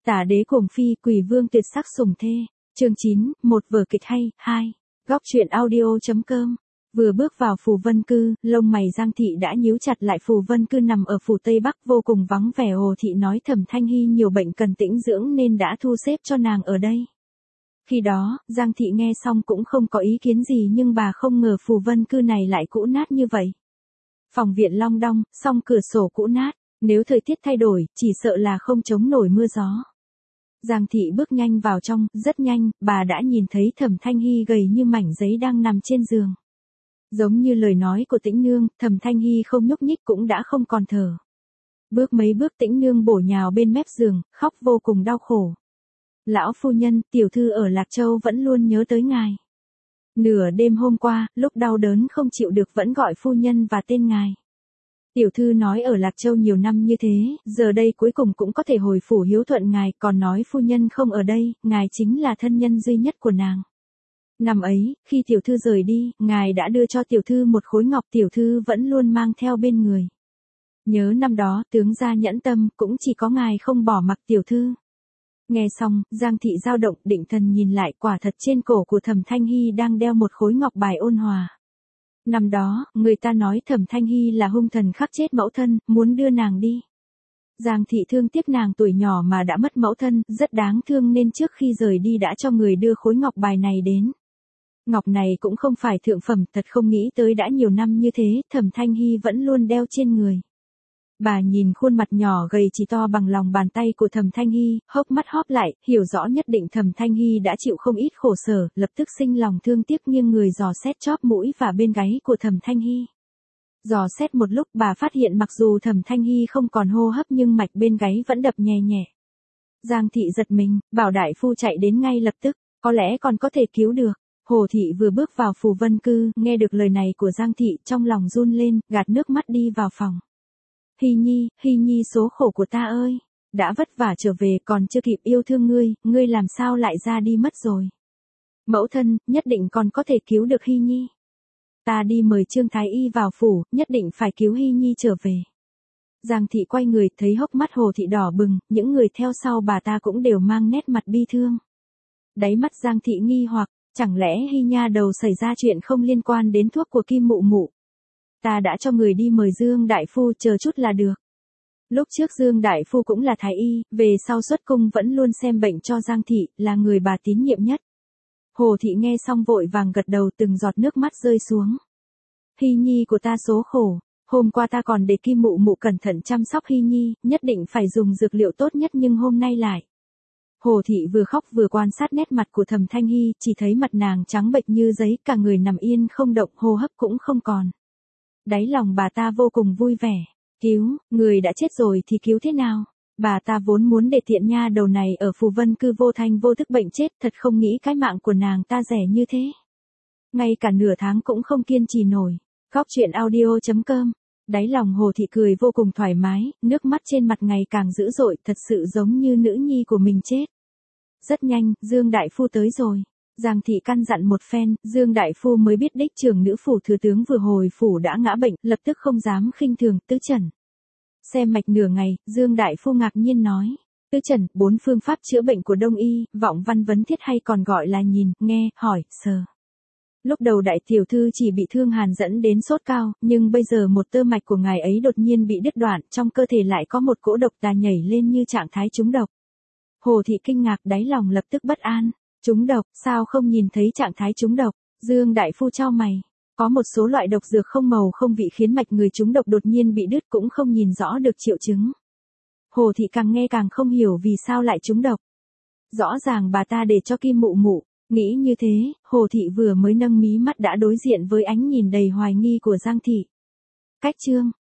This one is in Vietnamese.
Tả đế cuồng phi, quỷ vương tuyệt sắc sủng thê. Chương 9, một vở kịch hay, 2. Góc truyện audio.com. Vừa bước vào Phù Vân Cư, lông mày Giang Thị đã nhíu chặt lại. Phù Vân Cư nằm ở phủ Tây Bắc vô cùng vắng vẻ. Hồ Thị nói Thẩm Thanh Hy nhiều bệnh cần tĩnh dưỡng nên đã thu xếp cho nàng ở đây. Khi đó, Giang Thị nghe xong cũng không có ý kiến gì, nhưng bà không ngờ Phù Vân Cư này lại cũ nát như vậy. Phòng viện long đong, song cửa sổ cũ nát, nếu thời tiết thay đổi, chỉ sợ là không chống nổi mưa gió. Giang Thị bước nhanh vào trong, rất nhanh, bà đã nhìn thấy Thẩm Thanh Hy gầy như mảnh giấy đang nằm trên giường. Giống như lời nói của Tĩnh Nương, Thẩm Thanh Hy không nhúc nhích cũng đã không còn thở. Bước mấy bước Tĩnh Nương bổ nhào bên mép giường, khóc vô cùng đau khổ. Lão phu nhân, tiểu thư ở Lạc Châu vẫn luôn nhớ tới ngài. Nửa đêm hôm qua, lúc đau đớn không chịu được vẫn gọi phu nhân và tên ngài. Tiểu thư nói ở Lạc Châu nhiều năm như thế, giờ đây cuối cùng cũng có thể hồi phủ hiếu thuận ngài, còn nói phu nhân không ở đây, ngài chính là thân nhân duy nhất của nàng. Năm ấy, khi tiểu thư rời đi, ngài đã đưa cho tiểu thư một khối ngọc, tiểu thư vẫn luôn mang theo bên người. Nhớ năm đó, tướng gia nhẫn tâm, cũng chỉ có ngài không bỏ mặc tiểu thư. Nghe xong, Giang Thị dao động, định thần nhìn lại, quả thật trên cổ của Thẩm Thanh Hy đang đeo một khối ngọc bài ôn hòa. Năm đó, người ta nói Thẩm Thanh Hy là hung thần khắc chết mẫu thân, muốn đưa nàng đi. Giang Thị thương tiếc nàng tuổi nhỏ mà đã mất mẫu thân, rất đáng thương nên trước khi rời đi đã cho người đưa khối ngọc bài này đến. Ngọc này cũng không phải thượng phẩm, thật không nghĩ tới đã nhiều năm như thế, Thẩm Thanh Hy vẫn luôn đeo trên người. Bà nhìn khuôn mặt nhỏ gầy chỉ to bằng lòng bàn tay của Thẩm Thanh Hy, hốc mắt hóp lại, hiểu rõ nhất định Thẩm Thanh Hy đã chịu không ít khổ sở, lập tức sinh lòng thương tiếc nghiêng người dò xét chóp mũi và bên gáy của Thẩm Thanh Hy. Dò xét một lúc bà phát hiện mặc dù Thẩm Thanh Hy không còn hô hấp nhưng mạch bên gáy vẫn đập nhẹ nhẹ. Giang Thị giật mình, bảo đại phu chạy đến ngay lập tức, có lẽ còn có thể cứu được. Hồ Thị vừa bước vào Phù Vân Cư, nghe được lời này của Giang Thị, trong lòng run lên, gạt nước mắt đi vào phòng. Hy Nhi số khổ của ta ơi, đã vất vả trở về còn chưa kịp yêu thương ngươi làm sao lại ra đi mất rồi. Mẫu thân, nhất định còn có thể cứu được Hy Nhi. Ta đi mời Trương Thái Y vào phủ, nhất định phải cứu Hy Nhi trở về. Giang Thị quay người, thấy hốc mắt Hồ Thị đỏ bừng, những người theo sau bà ta cũng đều mang nét mặt bi thương. Đáy mắt Giang Thị nghi hoặc, chẳng lẽ Hy Nha đầu xảy ra chuyện không liên quan đến thuốc của Kim Mụ Mụ. Ta đã cho người đi mời Dương Đại Phu, chờ chút là được. Lúc trước Dương Đại Phu cũng là Thái Y, về sau xuất cung vẫn luôn xem bệnh cho Giang Thị, là người bà tín nhiệm nhất. Hồ Thị nghe xong vội vàng gật đầu, từng giọt nước mắt rơi xuống. Hy Nhi của ta số khổ, hôm qua ta còn để Kim Mụ Mụ cẩn thận chăm sóc Hy Nhi, nhất định phải dùng dược liệu tốt nhất nhưng hôm nay lại. Hồ Thị vừa khóc vừa quan sát nét mặt của Thẩm Thanh Hy, chỉ thấy mặt nàng trắng bệch như giấy, cả người nằm yên không động, hô hấp cũng không còn. Đáy lòng bà ta vô cùng vui vẻ. Cứu, người đã chết rồi thì cứu thế nào? Bà ta vốn muốn để tiện nha đầu này ở Phù Vân Cư vô thanh vô thức bệnh chết, thật không nghĩ cái mạng của nàng ta rẻ như thế. Ngay cả nửa tháng cũng không kiên trì nổi. Góc truyện audio.com. Đáy lòng Hồ Thị cười vô cùng thoải mái, nước mắt trên mặt ngày càng dữ dội, thật sự giống như nữ nhi của mình chết. Rất nhanh, Dương Đại Phu tới rồi. Giang Thị căn dặn một phen, Dương Đại Phu mới biết đích trưởng nữ phủ thừa tướng vừa hồi phủ đã ngã bệnh, lập tức không dám khinh thường, tứ trần. Xem mạch nửa ngày, Dương Đại Phu ngạc nhiên nói. Tứ trần, 4 phương pháp chữa bệnh của Đông Y, vọng văn vấn thiết hay còn gọi là nhìn, nghe, hỏi, sờ. Lúc đầu đại tiểu thư chỉ bị thương hàn dẫn đến sốt cao, nhưng bây giờ một tơ mạch của ngài ấy đột nhiên bị đứt đoạn, trong cơ thể lại có một cỗ độc tà nhảy lên như trạng thái trúng độc. Hồ Thị kinh ngạc, đáy lòng lập tức bất an. Trúng độc, sao không nhìn thấy trạng thái trúng độc? Dương Đại Phu chau mày. Có một số loại độc dược không màu không vị khiến mạch người trúng độc đột nhiên bị đứt, cũng không nhìn rõ được triệu chứng. Hồ Thị càng nghe càng không hiểu vì sao lại trúng độc. Rõ ràng bà ta để cho Kim Mụ Mụ. Nghĩ như thế, Hồ Thị vừa mới nâng mí mắt đã đối diện với ánh nhìn đầy hoài nghi của Giang Thị. Cách chương.